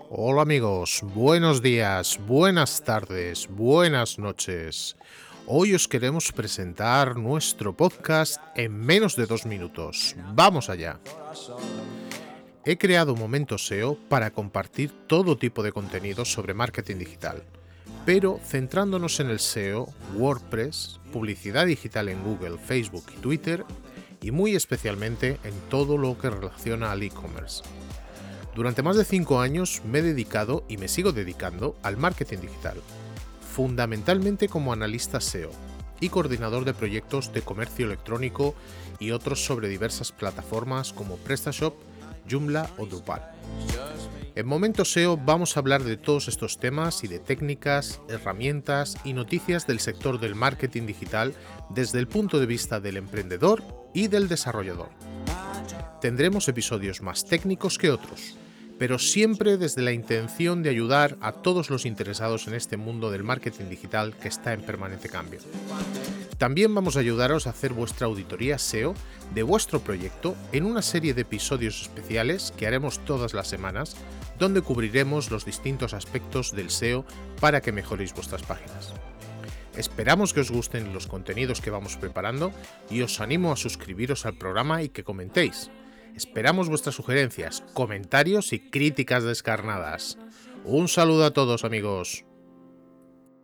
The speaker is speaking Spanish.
Hola amigos, buenos días, buenas tardes, buenas noches. Hoy os queremos presentar nuestro podcast en menos de 2 minutos. ¡Vamos allá! He creado Momento SEO para compartir todo tipo de contenidos sobre marketing digital, pero centrándonos en el SEO, WordPress, publicidad digital en Google, Facebook y Twitter, y muy especialmente en todo lo que relaciona al e-commerce. Durante más de 5 años me he dedicado y me sigo dedicando al marketing digital, fundamentalmente como analista SEO y coordinador de proyectos de comercio electrónico y otros sobre diversas plataformas como PrestaShop, Joomla o Drupal. En Momento SEO vamos a hablar de todos estos temas y de técnicas, herramientas y noticias del sector del marketing digital desde el punto de vista del emprendedor y del desarrollador. Tendremos episodios más técnicos que otros, pero siempre desde la intención de ayudar a todos los interesados en este mundo del marketing digital que está en permanente cambio. También vamos a ayudaros a hacer vuestra auditoría SEO de vuestro proyecto en una serie de episodios especiales que haremos todas las semanas, donde cubriremos los distintos aspectos del SEO para que mejoréis vuestras páginas. Esperamos que os gusten los contenidos que vamos preparando y os animo a suscribiros al programa y que comentéis. Esperamos vuestras sugerencias, comentarios y críticas descarnadas. Un saludo a todos, amigos.